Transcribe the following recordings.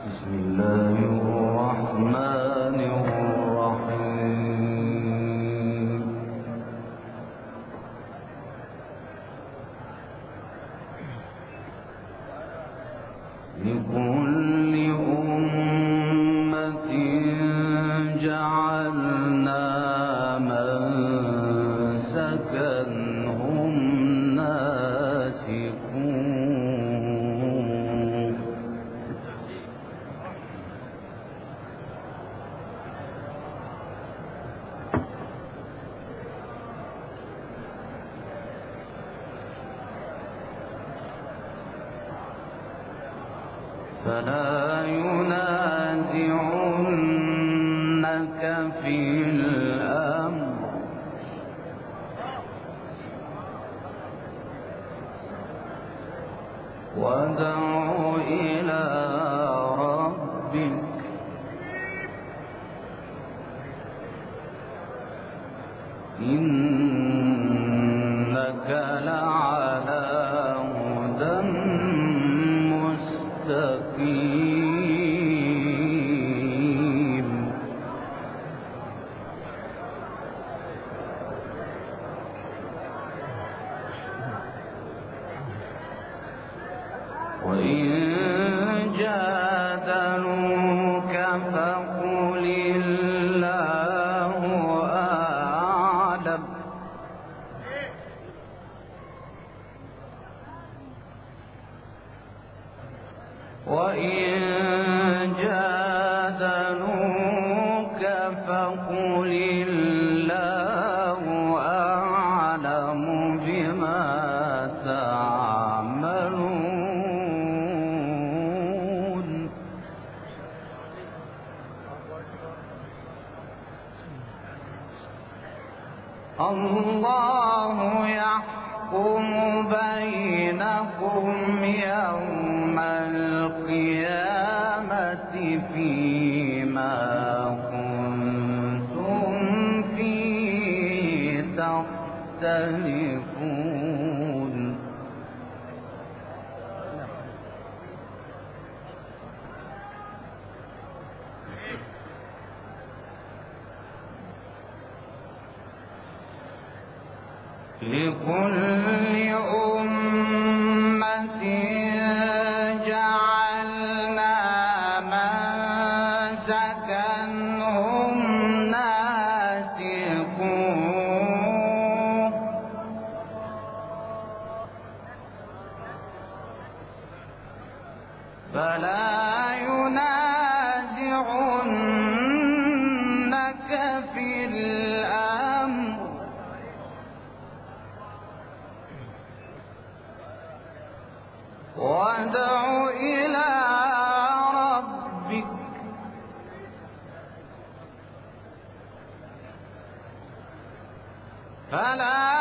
بسم الله الرحمن الرحيم. لكل أمة جعلنا منسكا هم ناسكوه فلا ينازعنك في الأمر وادع إلى ربك إنك لعلى هدى مستقيم. وإن جادلوك فقل الله أعلم وإن جادلوك فقل الله أعلم بما تعملون. الله يحكم بينكم يوم القيامة فيما كنتم فيه تختلفون. لكل أمة جعلنا منسكا هم ناسكوه فلا ينازعنك في الأمر وادع إلى ربك فلا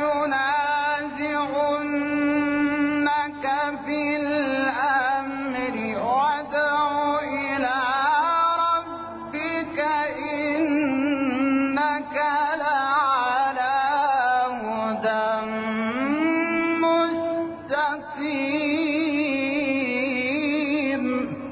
ينازعنك في الأمر وادع إلى ربك إنك لعلى هدى مستقيم.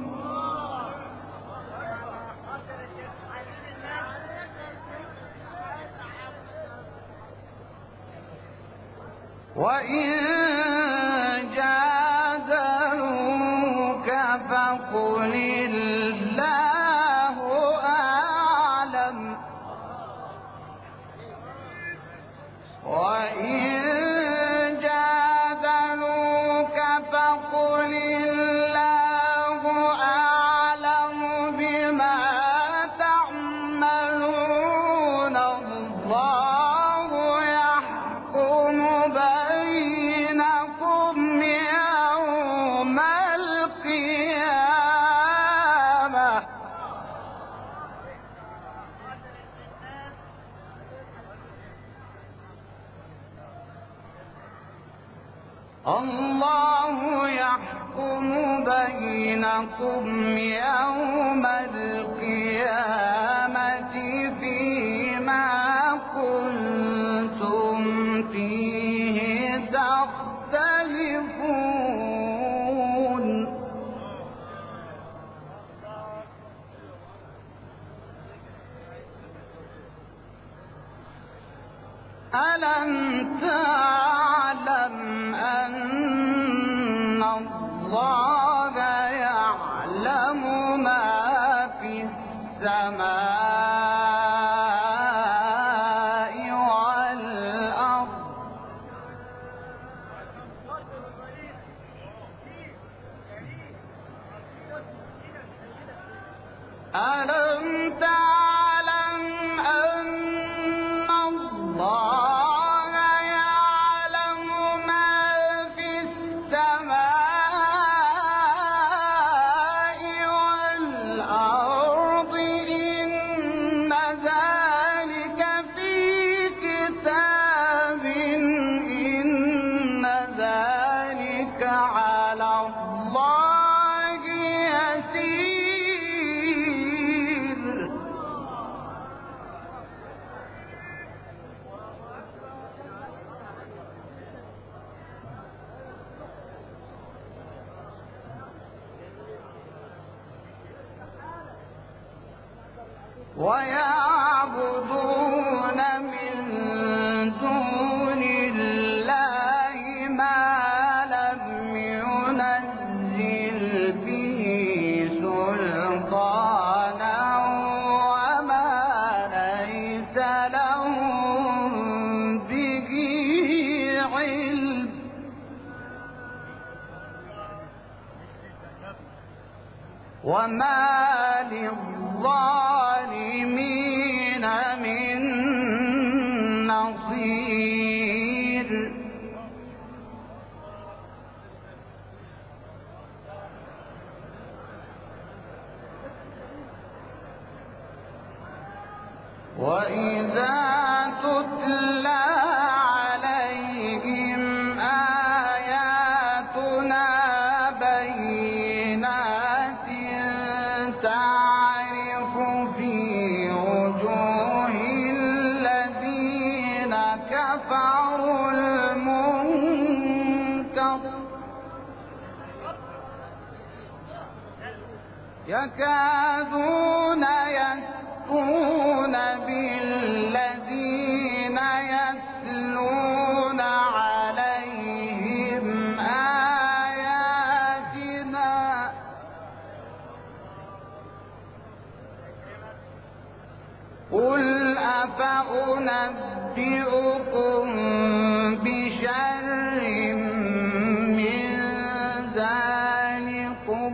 وإن جادلوك فقل الله أعلم وإن جادلوك فقل الله أعلم بما تعملون. الله يحكم بينكم يوم القيامة الله يحكم بينكم يوم القيامة فيما كنتم فيه تختلفون. ألم تعلم أن الله يعلم ما في السماء والأرض ألم تعلم أن الله يعلم ما في السماء والأرض إن ذلك في كتاب إن ذلك على الله يسير ويعبدون من دون الله ما لم ينزل به سلطانا وما ليس لهم به علم وما للظالمين من نصير وإذا تتلى عليهم آياتنا بينات تعرف في وجوه الذين كفروا المنكر يكادون يسطون بالذين يتلون عليهم آياتنا قل أفأنبئكم بشر من ذلكم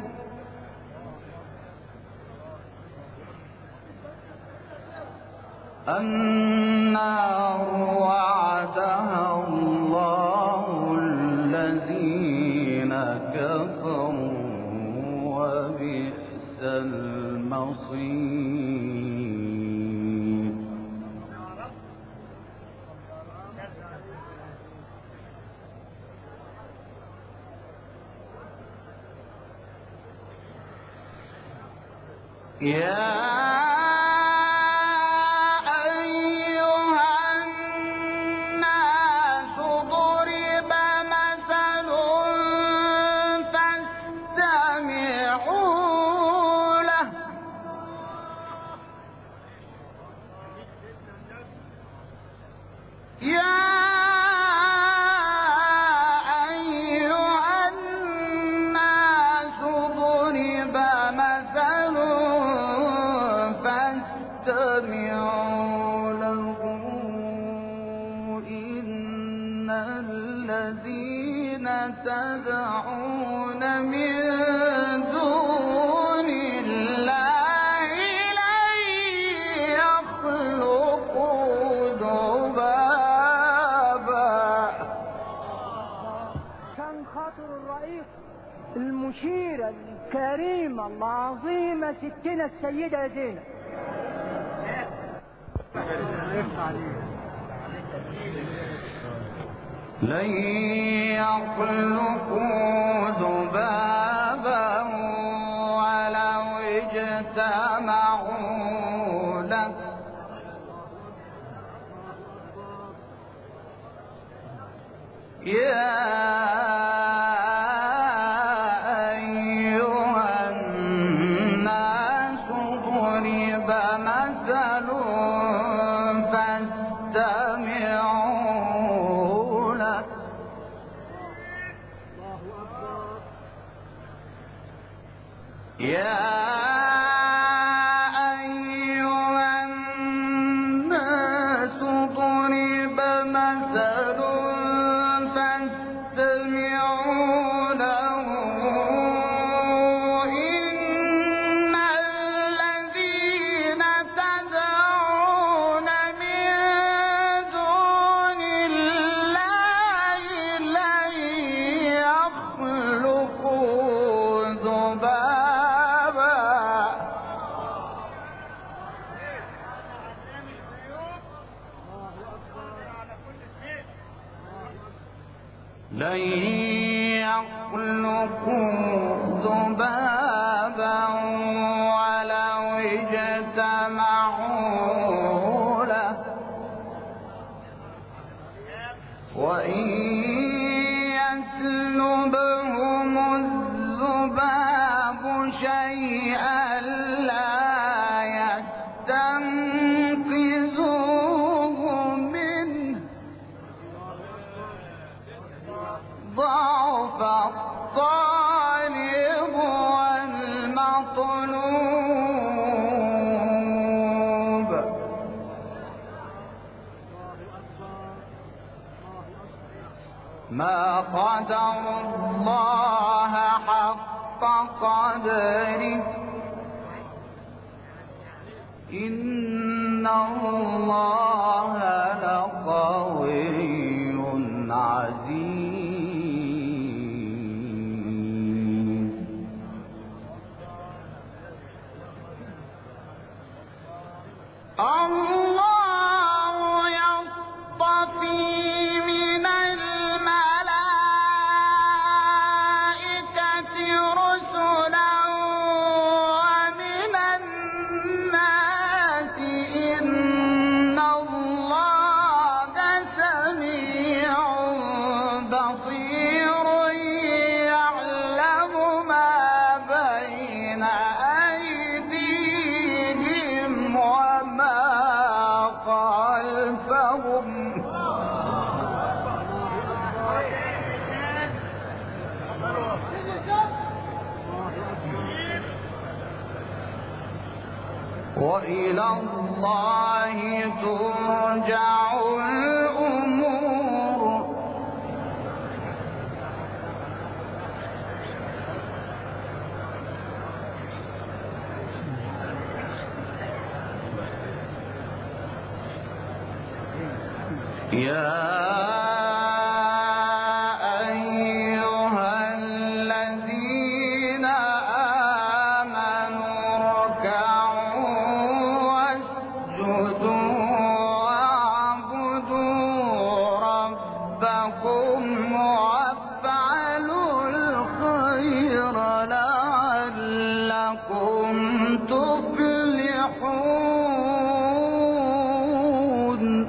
النار وعدها الله الذين كفروا وبئس المصير يا فاستمعوا له إن الذين تدعون من دون الله لن يخلقوا ذبابا. كان خاطر الرئيس المشيرة الكريمة العظيمة ستنا السيدة زينب لن يخلقوا ذبابا ولو اجتمعوا له يا أيها الناس ضرب مثل فاستمعوا يا أيها الناس ضرب مثل فاستمعوا له إن الذين تدعون من دون الله لن يخلقوا ذبابا لن يخلقوا ذبابا ولو اجتمعوا له وإن يسلبهم الذباب شيئا لا يستنقذوه منه ضعف الطالب والمطلوب ما قدر الله حق قدره إن الله لقوي عزيز الله يصطفي من الملائكة رسلا ومن الناس إن الله سميع بصير يعلم ما بين أيديهم وما خلفهم وإلى الله ترجع الأمور يا أيها الذين آمنوا اركعوا واسجدوا واعبدوا ربكم وافعلوا الخير لعلكم تفلحون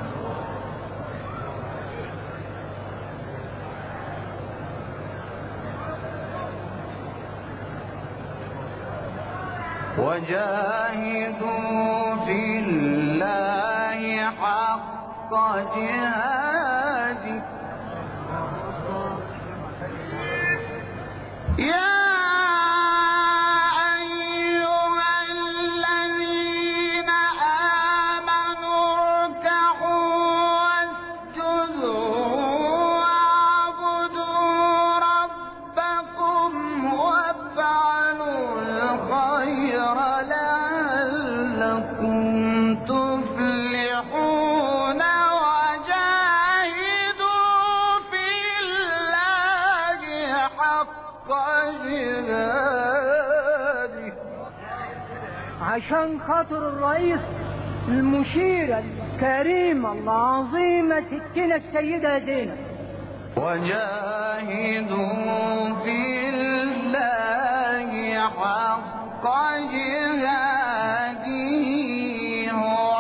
وجاهدوا في الله حق جهاده يا أيها الذين آمنوا اركعوا واسجدوا واعبدوا ربكم وافعلوا الخير لعلكم تفلحون وجاهدوا في الله حق جهاده عشان خاطر الرئيس المشيرة الكريمة العظيمة ستنا السيدة دينا وجاهدوا في الله حق جهاده هو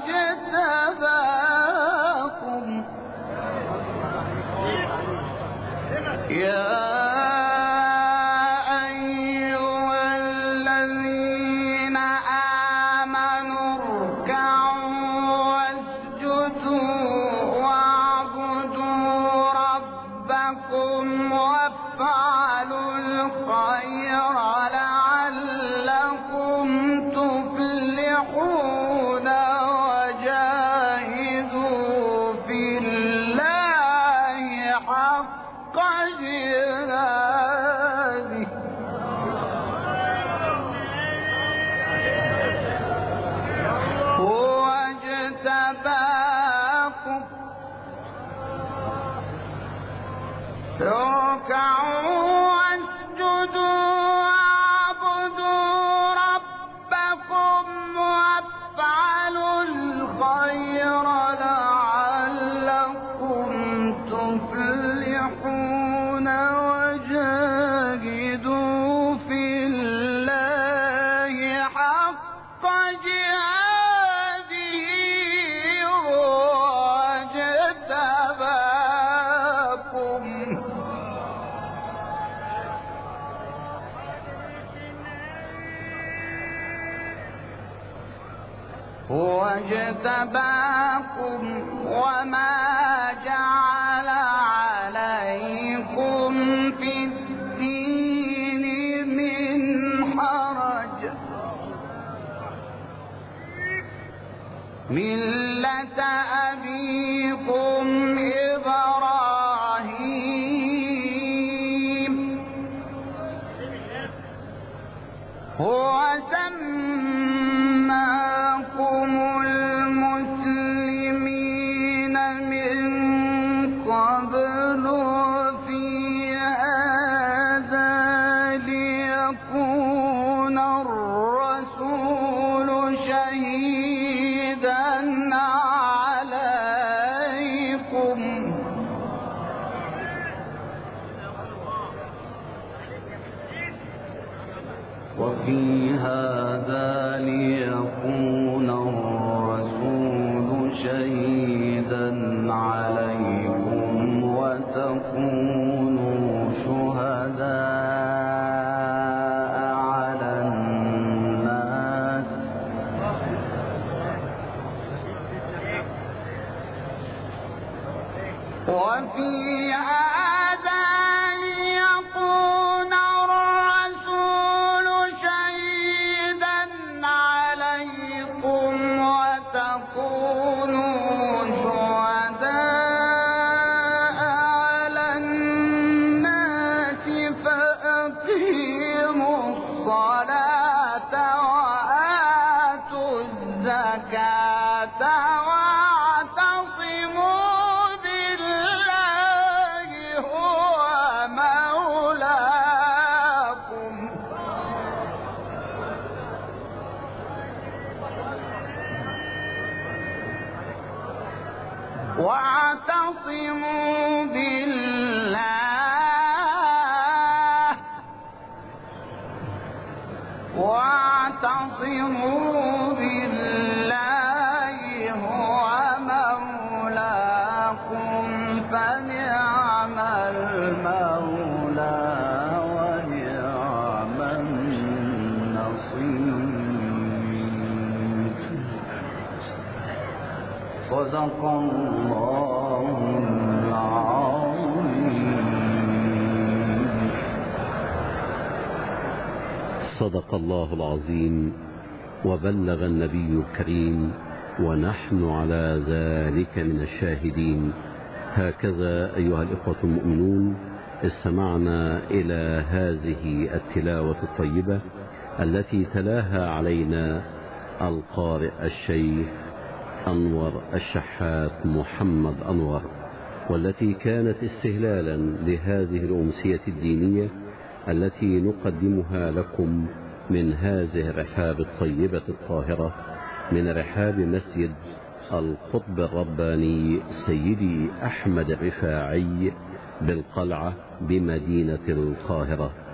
اجتباكم يا أيها الذين آمنوا اركعوا واسجدوا واعبدوا ربكم وافعلوا الخير لعلكم هو اجتباكم وما جعل عليكم في الدين من حرج ملة أبيكم إبراهيم هو سماكم المسلمين من قبل في هذا ليكون الرسول شهيدا عليكم وفي هذا ليكون الرسول شهيدا عليكم وتكونوا شهداء على الناس وفي هذا ليكون الرسول شهيدا عليكم وتكونوا شهداء على الناس فأقيموا الصلاة وآتوا الزكاة واعتصموا بالله هو مولاكم واعتصموا بالله هو مولاكم فنعم المولى ونعم النصير صدق الله العظيم. صدق الله العظيم وبلغ النبي الكريم ونحن على ذلك من الشاهدين. هكذا أيها الإخوة المؤمنون استمعنا إلى هذه التلاوة الطيبة التي تلاها علينا القارئ الشيخ أنور الشحات محمد أنور، والتي كانت استهلالا لهذه الأمسية الدينية التي نقدمها لكم من هذه الرحاب الطيبة الطاهرة من رحاب مسجد القطب الرباني سيدي أحمد الرفاعي بالقلعة بمدينة القاهرة.